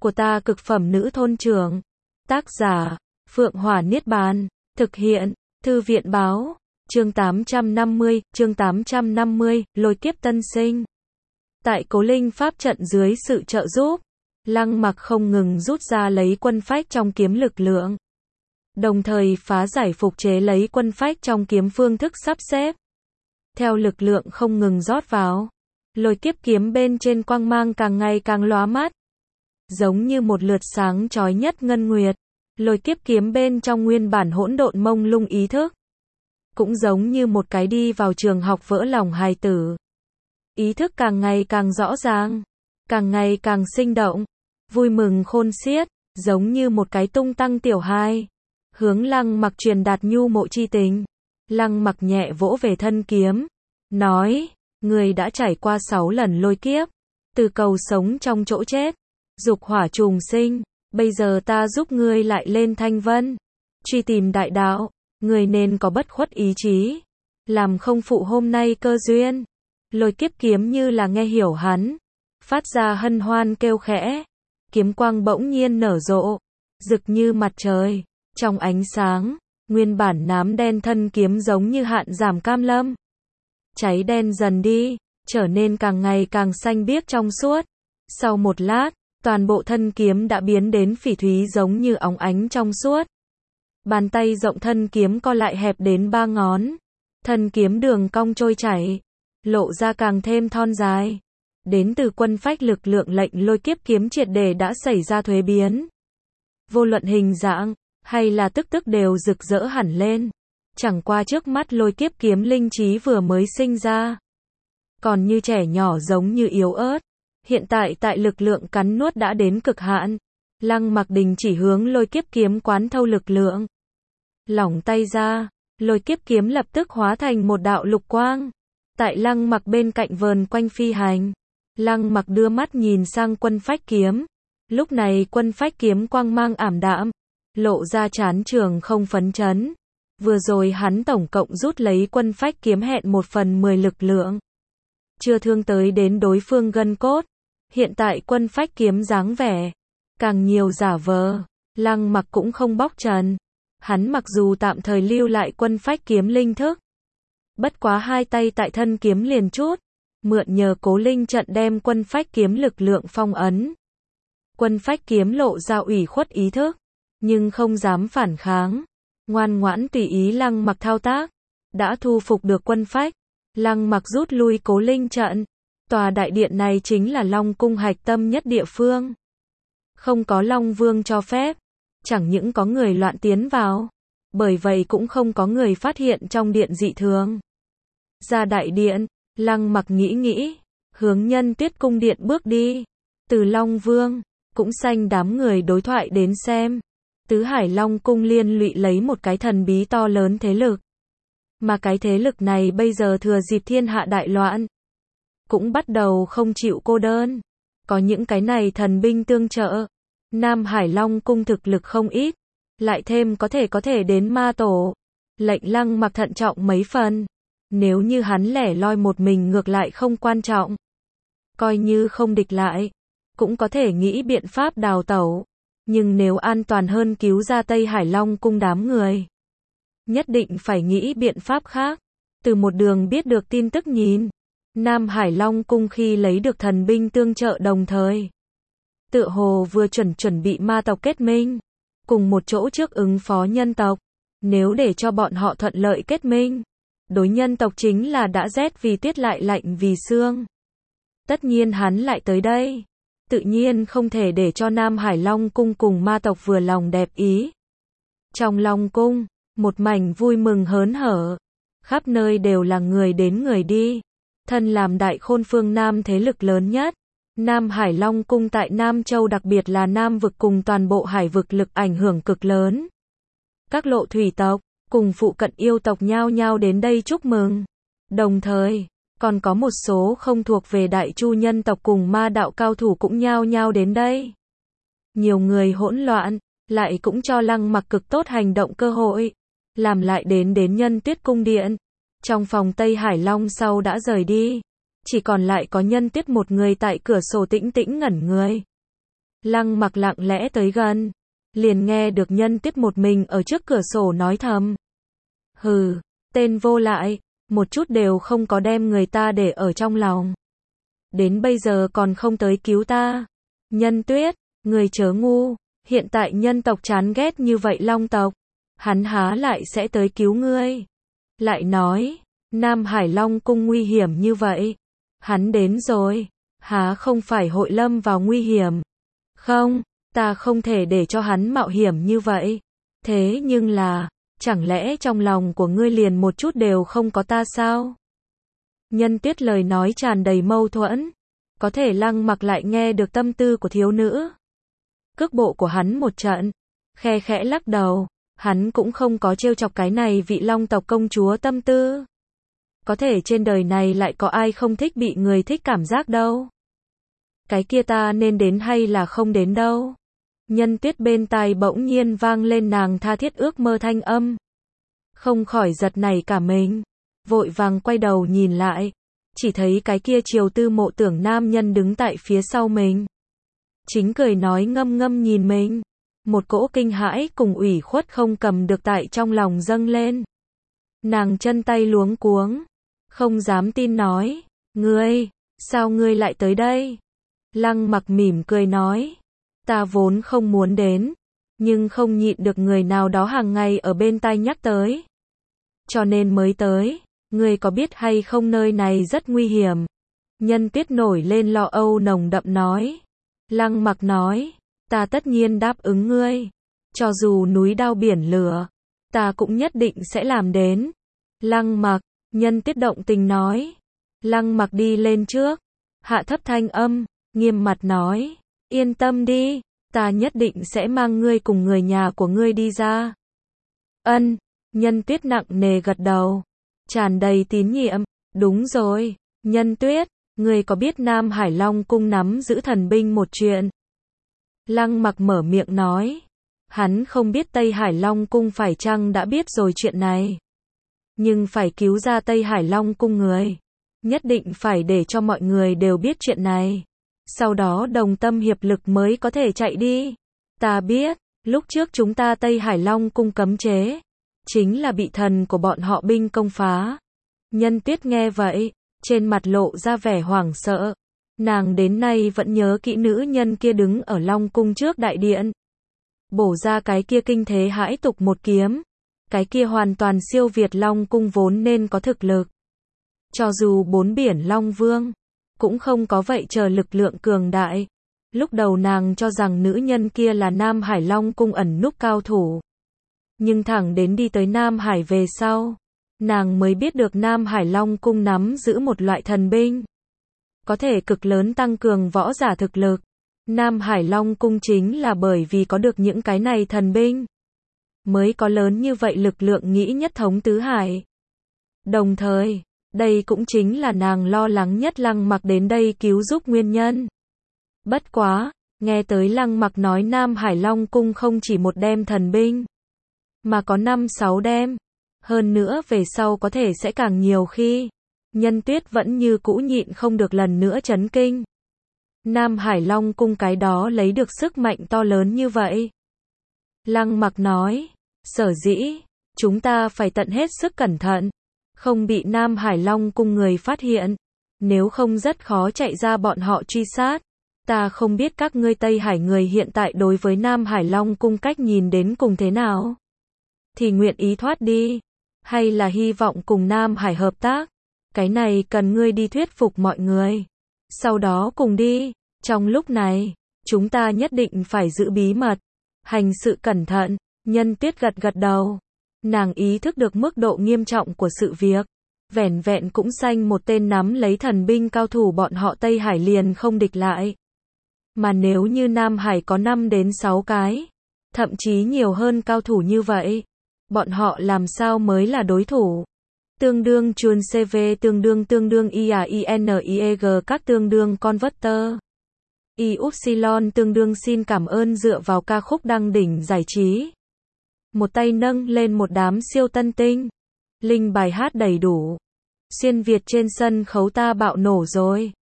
của ta cực phẩm nữ thôn trưởng. Tác giả, Phượng Hỏa Niết Bàn. Thực hiện, Thư viện Báo. Chương 850, lôi kiếp tân sinh. Tại Cố Linh pháp trận dưới sự trợ giúp, Lăng Mặc không ngừng rút ra lấy quân phách trong kiếm lực lượng, đồng thời phá giải phục chế lấy quân phách trong kiếm phương thức sắp xếp. Theo lực lượng không ngừng rót vào, lôi kiếp kiếm bên trên quang mang càng ngày càng lóa mắt, giống như một lượt sáng chói nhất ngân nguyệt. Lôi kiếp kiếm bên trong nguyên bản hỗn độn mông lung ý thức, cũng giống như một cái đi vào trường học vỡ lòng hài tử. Ý thức càng ngày càng rõ ràng, càng ngày càng sinh động, vui mừng khôn xiết, giống như một cái tung tăng tiểu hài, hướng Lăng Mặc truyền đạt nhu mộ chi tình. Lăng Mặc nhẹ vỗ về thân kiếm, nói, người đã trải qua 6 lần lôi kiếp, từ cầu sống trong chỗ chết, dục hỏa trùng sinh, bây giờ ta giúp ngươi lại lên thanh vân, truy tìm đại đạo, người nên có bất khuất ý chí, làm không phụ hôm nay cơ duyên. Lôi kiếp kiếm như là nghe hiểu hắn, phát ra hân hoan kêu khẽ, kiếm quang bỗng nhiên nở rộ, rực như mặt trời, trong ánh sáng, nguyên bản nám đen thân kiếm giống như hạn giảm cam lâm, cháy đen dần đi, trở nên càng ngày càng xanh biếc trong suốt. Sau một lát, toàn bộ thân kiếm đã biến đến phỉ thúy giống như óng ánh trong suốt. Bàn tay rộng thân kiếm co lại hẹp đến 3 ngón, thân kiếm đường cong trôi chảy, lộ ra càng thêm thon dài. Đến từ quân phách lực lượng lệnh lôi kiếp kiếm triệt để đã xảy ra thuế biến. Vô luận hình dạng, hay là tức đều rực rỡ hẳn lên. Chẳng qua trước mắt lôi kiếp kiếm linh trí vừa mới sinh ra, còn như trẻ nhỏ giống như yếu ớt. Hiện tại tại lực lượng cắn nuốt đã đến cực hạn, Lăng Mặc đình chỉ hướng lôi kiếp kiếm quán thâu lực lượng. Lỏng tay ra, lôi kiếp kiếm lập tức hóa thành một đạo lục quang. Tại Lăng Mặc bên cạnh vờn quanh phi hành. Lăng Mặc đưa mắt nhìn sang quân phách kiếm. Lúc này quân phách kiếm quang mang ảm đạm, lộ ra chán trường không phấn chấn. Vừa rồi hắn tổng cộng rút lấy quân phách kiếm hẹn 1/10 lực lượng, chưa thương tới đến đối phương gân cốt. Hiện tại quân phách kiếm dáng vẻ càng nhiều giả vờ, Lăng Mặc cũng không bóc trần. Hắn mặc dù tạm thời lưu lại quân phách kiếm linh thức, bất quá hai tay tại thân kiếm liền chút, mượn nhờ Cố Linh trận đem quân phách kiếm lực lượng phong ấn. Quân phách kiếm lộ ra ủy khuất ý thức, nhưng không dám phản kháng, ngoan ngoãn tùy ý Lăng Mặc thao tác. Đã thu phục được quân phách, Lăng Mặc rút lui Cố Linh trận. Tòa đại điện này chính là Long cung hạch tâm nhất địa phương, không có Long Vương cho phép, chẳng những có người loạn tiến vào, bởi vậy cũng không có người phát hiện trong điện dị thường. Ra đại điện, Lăng Mặc nghĩ, hướng Nhân Tuyết cung điện bước đi. Từ Long Vương, cũng sanh đám người đối thoại đến xem, Tứ Hải Long cung liên lụy lấy một cái thần bí to lớn thế lực, mà cái thế lực này bây giờ thừa dịp thiên hạ đại loạn, cũng bắt đầu không chịu cô đơn. Có những cái này thần binh tương trợ, Nam Hải Long cung thực lực không ít, lại thêm có thể đến ma tổ, lệnh Lăng Mặc thận trọng mấy phần. Nếu như hắn lẻ loi một mình ngược lại không quan trọng, coi như không địch lại, cũng có thể nghĩ biện pháp đào tẩu. Nhưng nếu an toàn hơn cứu ra Tây Hải Long cung đám người, nhất định phải nghĩ biện pháp khác. Từ một đường biết được tin tức nhìn, Nam Hải Long cung khi lấy được thần binh tương trợ đồng thời, tựa hồ vừa chuẩn bị ma tộc kết minh, cùng một chỗ trước ứng phó nhân tộc. Nếu để cho bọn họ thuận lợi kết minh, đối nhân tộc chính là đã rét vì tuyết lại lạnh vì xương. Tất nhiên hắn lại tới đây, tự nhiên không thể để cho Nam Hải Long cung cùng ma tộc vừa lòng đẹp ý. Trong Long cung, một mảnh vui mừng hớn hở, khắp nơi đều là người đến người đi. Thân làm đại khôn phương Nam thế lực lớn nhất, Nam Hải Long cung tại Nam Châu đặc biệt là Nam vực cùng toàn bộ hải vực lực ảnh hưởng cực lớn. Các lộ thủy tộc, cùng phụ cận yêu tộc nhao nhao đến đây chúc mừng. Đồng thời, còn có một số không thuộc về đại chu nhân tộc cùng ma đạo cao thủ cũng nhao nhao đến đây. Nhiều người hỗn loạn, lại cũng cho Lăng Mặc cực tốt hành động cơ hội, làm lại đến Nhân Tuyết cung điện. Trong phòng Tây Hải Long sau đã rời đi, chỉ còn lại có Nhân Tuyết một người tại cửa sổ tĩnh ngẩn người. Lăng Mặc lặng lẽ tới gần, liền nghe được Nhân Tuyết một mình ở trước cửa sổ nói thầm. Hừ, tên vô lại, một chút đều không có đem người ta để ở trong lòng. Đến bây giờ còn không tới cứu ta. Nhân Tuyết, người chớ ngu, hiện tại nhân tộc chán ghét như vậy Long tộc, hắn há lại sẽ tới cứu ngươi. Lại nói, Nam Hải Long cung nguy hiểm như vậy, hắn đến rồi, há không phải hội lâm vào nguy hiểm. Không, ta không thể để cho hắn mạo hiểm như vậy. Thế nhưng là, chẳng lẽ trong lòng của ngươi liền một chút đều không có ta sao? Nhân Tuyết lời nói tràn đầy mâu thuẫn, có thể Lăng Mặc lại nghe được tâm tư của thiếu nữ. Cước bộ của hắn một trận, khe khẽ lắc đầu, hắn cũng không có trêu chọc cái này vị Long tộc công chúa tâm tư. Có thể trên đời này lại có ai không thích bị người thích cảm giác đâu. Cái kia ta nên đến hay là không đến đâu. Nhân Tuyết bên tai bỗng nhiên vang lên nàng tha thiết ước mơ thanh âm. Không khỏi giật nảy cả mình, vội vàng quay đầu nhìn lại, chỉ thấy cái kia Triều Tư Mộ Tưởng nam nhân đứng tại phía sau mình. Chính cười nói ngâm ngâm nhìn mình, một cỗ kinh hãi cùng ủy khuất không cầm được tại trong lòng dâng lên. Nàng chân tay luống cuống, không dám tin nói, ngươi, sao ngươi lại tới đây? Lăng Mặc mỉm cười nói, ta vốn không muốn đến, nhưng không nhịn được người nào đó hàng ngày ở bên tai nhắc tới, cho nên mới tới. Ngươi có biết hay không nơi này rất nguy hiểm? Nhân Tuyết nổi lên lo âu nồng đậm nói. Lăng Mặc nói, ta tất nhiên đáp ứng ngươi, cho dù núi đao biển lửa, ta cũng nhất định sẽ làm đến. Lăng Mặc, Nhân Tuyết động tình nói. Lăng Mặc đi lên trước, hạ thấp thanh âm, nghiêm mặt nói, yên tâm đi, ta nhất định sẽ mang ngươi cùng người nhà của ngươi đi ra. Ân, Nhân Tuyết nặng nề gật đầu, tràn đầy tín nhiệm, đúng rồi, Nhân Tuyết, ngươi có biết Nam Hải Long cung nắm giữ thần binh một chuyện? Lăng Mặc mở miệng nói, hắn không biết Tây Hải Long cung phải chăng đã biết rồi chuyện này. Nhưng phải cứu ra Tây Hải Long cung người, nhất định phải để cho mọi người đều biết chuyện này. Sau đó đồng tâm hiệp lực mới có thể chạy đi. Ta biết, lúc trước chúng ta Tây Hải Long cung cấm chế, chính là bị thần của bọn họ binh công phá. Nhân Tuyết nghe vậy, trên mặt lộ ra vẻ hoảng sợ. Nàng đến nay vẫn nhớ kỹ nữ nhân kia đứng ở Long cung trước đại điện, bổ ra cái kia kinh thế hãi tục một kiếm. Cái kia hoàn toàn siêu việt Long cung vốn nên có thực lực. Cho dù 4 biển Long Vương, cũng không có vậy chờ lực lượng cường đại. Lúc đầu nàng cho rằng nữ nhân kia là Nam Hải Long cung ẩn núp cao thủ. Nhưng thẳng đến đi tới Nam Hải về sau, nàng mới biết được Nam Hải Long cung nắm giữ một loại thần binh, có thể cực lớn tăng cường võ giả thực lực. Nam Hải Long cung chính là bởi vì có được những cái này thần binh, mới có lớn như vậy lực lượng nghĩ nhất thống tứ hải. Đồng thời, đây cũng chính là nàng lo lắng nhất Lăng Mặc đến đây cứu giúp nguyên nhân. Bất quá, nghe tới Lăng Mặc nói Nam Hải Long cung không chỉ một đem thần binh, mà có 5-6 đem. Hơn nữa về sau có thể sẽ càng nhiều khi. Nhân Tuyết vẫn như cũ nhịn không được lần nữa chấn kinh. Nam Hải Long cung cái đó lấy được sức mạnh to lớn như vậy. Lăng Mặc nói, sở dĩ, chúng ta phải tận hết sức cẩn thận, không bị Nam Hải Long cung người phát hiện, nếu không rất khó chạy ra bọn họ truy sát. Ta không biết các ngươi Tây Hải người hiện tại đối với Nam Hải Long cung cách nhìn đến cùng thế nào. Thì nguyện ý thoát đi, hay là hy vọng cùng Nam Hải hợp tác, cái này cần ngươi đi thuyết phục mọi người. Sau đó cùng đi, trong lúc này, chúng ta nhất định phải giữ bí mật, hành sự cẩn thận. Nhân Tuyết gật gật đầu, nàng ý thức được mức độ nghiêm trọng của sự việc. Vẻn vẹn cũng sanh một tên nắm lấy thần binh cao thủ bọn họ Tây Hải liền không địch lại. Mà nếu như Nam Hải có 5 đến 6 cái, thậm chí nhiều hơn cao thủ như vậy, bọn họ làm sao mới là đối thủ? Tương đương chuồn CV tương đương IAINIEG các tương đương converter. YY tương đương xin cảm ơn dựa vào ca khúc đăng đỉnh giải trí. Một tay nâng lên một đám siêu tân tinh. Linh bài hát đầy đủ. Xuyên Việt trên sân khấu ta bạo nổ rồi.